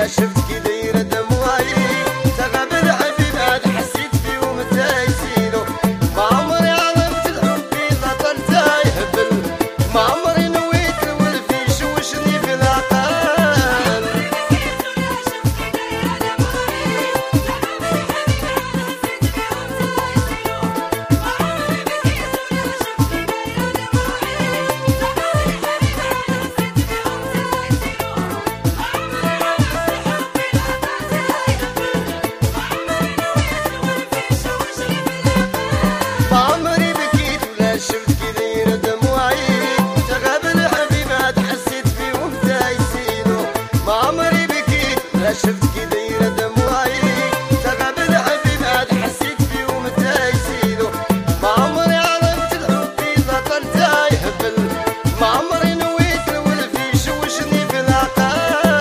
شفت كي دايرة دموعي تقابل حبيب عاد حسيت فيهم تايسينو ما عمري عرفت الحب إلا طلتا يهبل ما عمري نويت الولفي شوشني في العقل شفت كي دايرة دموعي تقابل حبيب عاد حسيت فيهم تايسينو ما عمري عرفت الحب إلا طلتا يهبل ما عمري نويت الولفي شوشني في العقل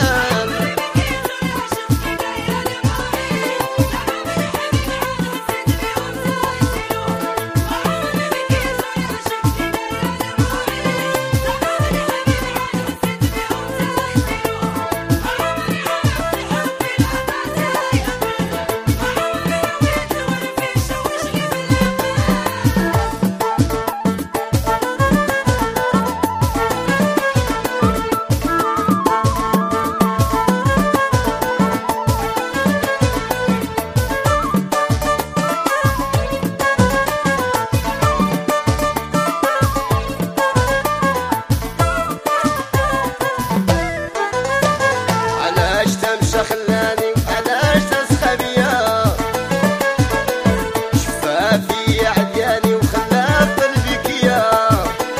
خلاني علاش تسخى بيا شفافي عدياني وخلا قلبي كيا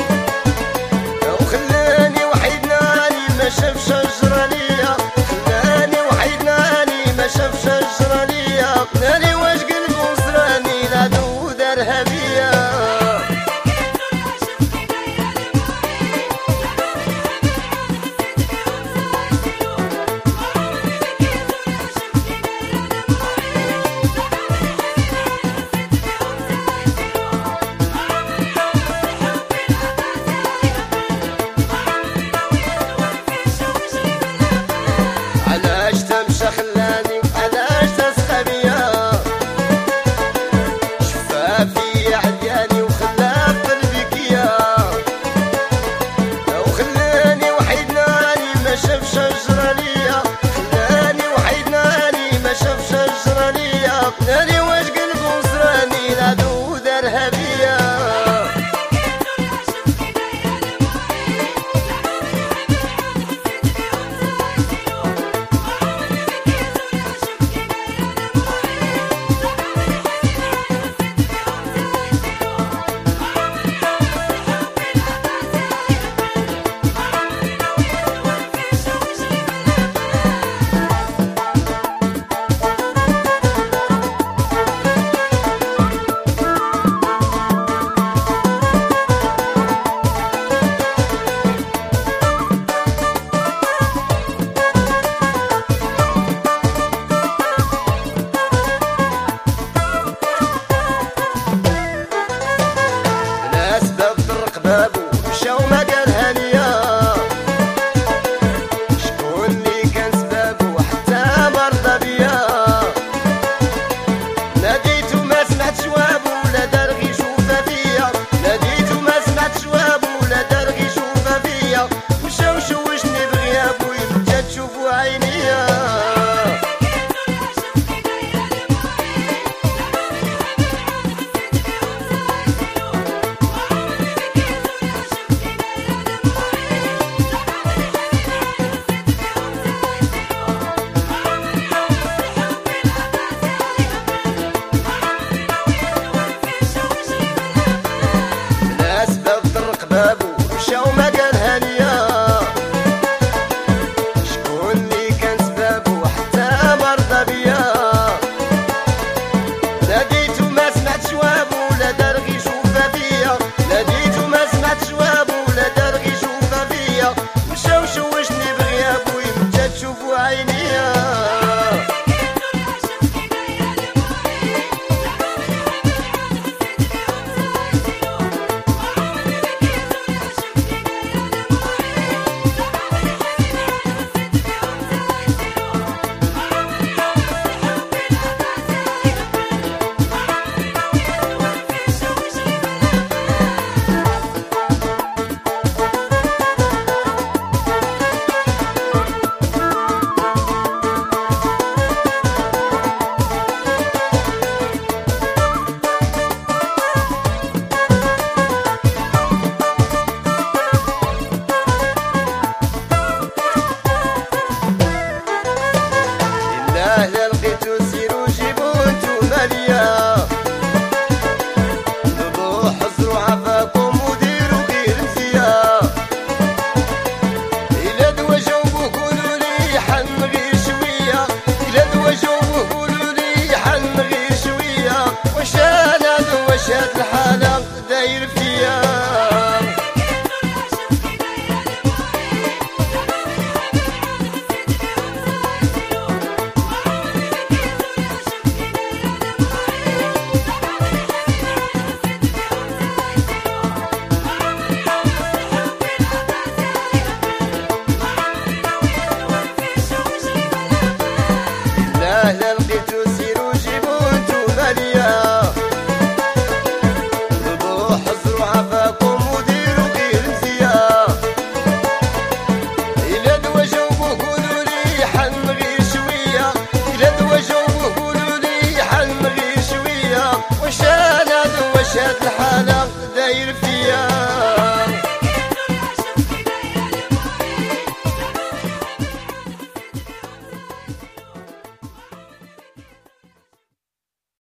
وخلاني وحيد ناني ما شاف شجرة ليا خلاني وحيد ناني ما شاف شجرة ليا قناني واش قلبو وصراني العدو دارها بيا خلاني علاش تسخى بيا شفافي عدياني وخلا قلبي كيا وخلاني وحيد ناني ما شاف شجرة ليا خلاني وحيد ناني ما شاف شجرة ليا قناني واش قلبو وصراني العدو دارها بيا بابو مشاو ما قال هانيا شكون اللي كان سبابو حتى مرضى بيا ناديتو ما سمعت جوابو لا دار غي شوفه فيا ناديتو ما سمعت جوابو لا دار غي شوفه فيا مشاو شوشني بغيابو يبدا تشوفو عينيا بابو مشاو ما قال هانيا شكون اللي كان سبابو حتى مرضى بيا ناديتو ما سمعت جوابو لا دار غي شوفه فيا ناديتو ما سمعت جوابو لا دار غي شوفه فيا مشاو شوشني بغيابو يبدا تشوفو عينيا حن غير شوية إلى ذوجوه قولوا لي حن غير شوية واش أنا واش هاد الحالة داير فيا لا